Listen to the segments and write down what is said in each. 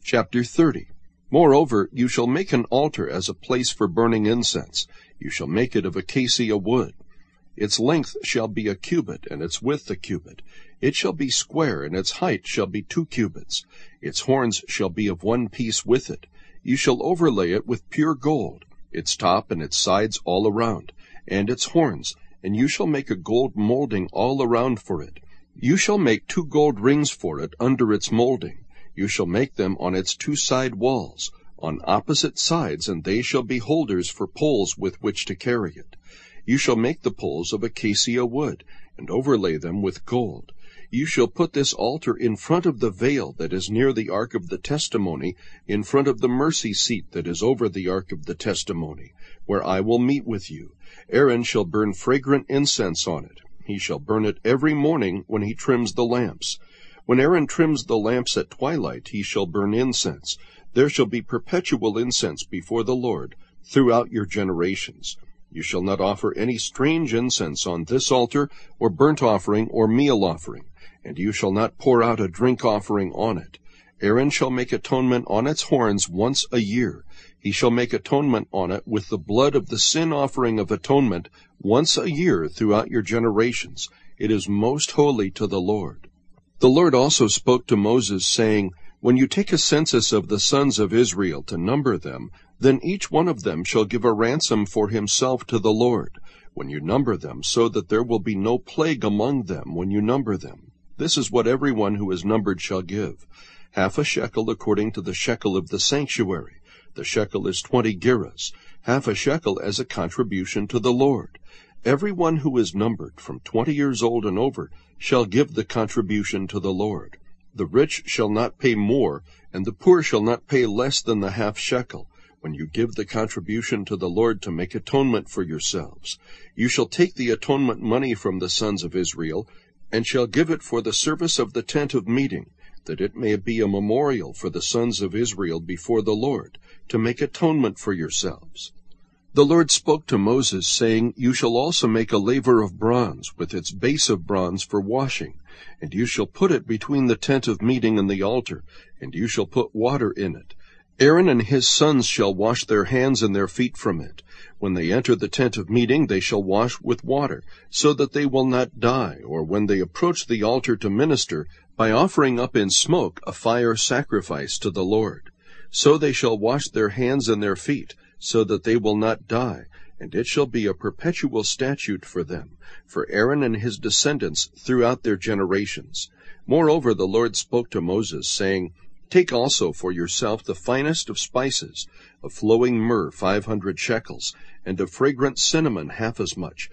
Chapter 30. Moreover, you shall make an altar as a place for burning incense. You shall make it of acacia wood. Its length shall be a cubit, and its width a cubit. It shall be square, and its height shall be 2 cubits. Its horns shall be of one piece with it. You shall overlay it with pure gold, its top and its sides all around, and its horns, and you shall make a gold molding all around for it. You shall make 2 gold rings for it under its molding. You shall make them on its 2 side walls, on opposite sides, and they shall be holders for poles with which to carry it. You shall make the poles of acacia wood, and overlay them with gold. You shall put this altar in front of the veil that is near the ark of the testimony, in front of the mercy seat that is over the ark of the testimony, where I will meet with you. Aaron shall burn fragrant incense on it. He shall burn it every morning when he trims the lamps. When Aaron trims the lamps at twilight, he shall burn incense. There shall be perpetual incense before the Lord throughout your generations. You shall not offer any strange incense on this altar, or burnt offering, or meal offering, and you shall not pour out a drink offering on it. Aaron shall make atonement on its horns once a year. He shall make atonement on it with the blood of the sin offering of atonement once a year throughout your generations. It is most holy to the Lord. The Lord also spoke to Moses, saying, When you take a census of the sons of Israel to number them, then each one of them shall give a ransom for himself to the Lord, when you number them, so that there will be no plague among them when you number them. This is what everyone who is numbered shall give: half a shekel according to the shekel of the sanctuary. The shekel is 20 gerahs, half a shekel as a contribution to the Lord. Everyone who is numbered from 20 years old and over shall give the contribution to the Lord. The rich shall not pay more, and the poor shall not pay less than the half shekel, when you give the contribution to the Lord to make atonement for yourselves. You shall take the atonement money from the sons of Israel, and shall give it for the service of the tent of meeting, that it may be a memorial for the sons of Israel before the Lord, to make atonement for yourselves. The Lord spoke to Moses, saying, You shall also make a laver of bronze, with its base of bronze for washing, and you shall put it between the tent of meeting and the altar, and you shall put water in it. Aaron and his sons shall wash their hands and their feet from it. When they enter the tent of meeting, they shall wash with water, so that they will not die, or when they approach the altar to minister, by offering up in smoke a fire sacrifice to the Lord. So they shall wash their hands and their feet, so that they will not die, and it shall be a perpetual statute for them, for Aaron and his descendants throughout their generations. Moreover, the Lord spoke to Moses, saying, Take also for yourself the finest of spices, of flowing myrrh 500 shekels, and of fragrant cinnamon half as much,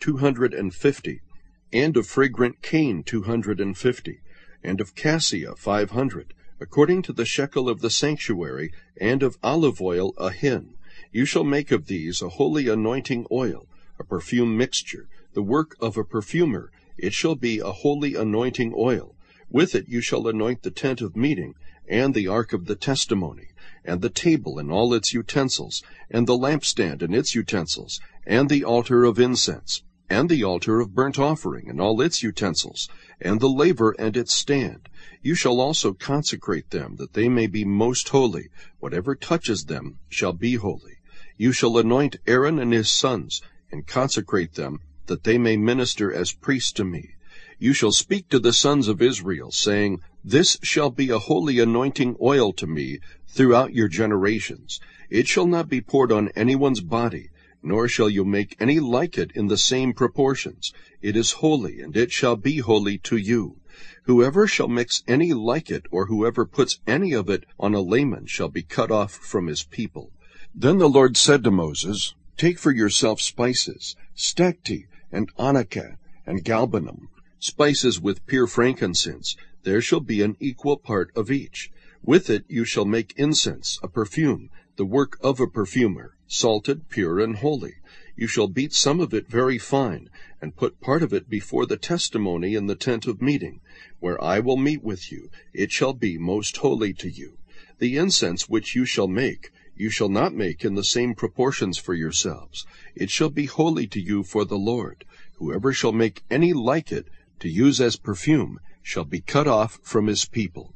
250, and of fragrant cane 250, and of cassia 500, according to the shekel of the sanctuary, and of olive oil a hin. You shall make of these a holy anointing oil, a perfume mixture, the work of a perfumer. It shall be a holy anointing oil. With it you shall anoint the tent of meeting, and the ark of the testimony, and the table and all its utensils, and the lampstand and its utensils, and the altar of incense, and the altar of burnt offering and all its utensils, and the laver and its stand. You shall also consecrate them, that they may be most holy. Whatever touches them shall be holy. You shall anoint Aaron and his sons, and consecrate them, that they may minister as priests to me. You shall speak to the sons of Israel, saying, This shall be a holy anointing oil to me throughout your generations. It shall not be poured on anyone's body, nor shall you make any like it in the same proportions. It is holy, and it shall be holy to you. Whoever shall mix any like it, or whoever puts any of it on a layman, shall be cut off from his people. Then the Lord said to Moses, Take for yourself spices, stacte, and onycha, and galbanum, spices with pure frankincense. There shall be an equal part of each. With it you shall make incense, a perfume, the work of a perfumer, salted, pure, and holy. You shall beat some of it very fine, and put part of it before the testimony in the tent of meeting, where I will meet with you. It shall be most holy to you. The incense which you shall make, you shall not make in the same proportions for yourselves. It shall be holy to you for the Lord. Whoever shall make any like it to use as perfume shall be cut off from his people.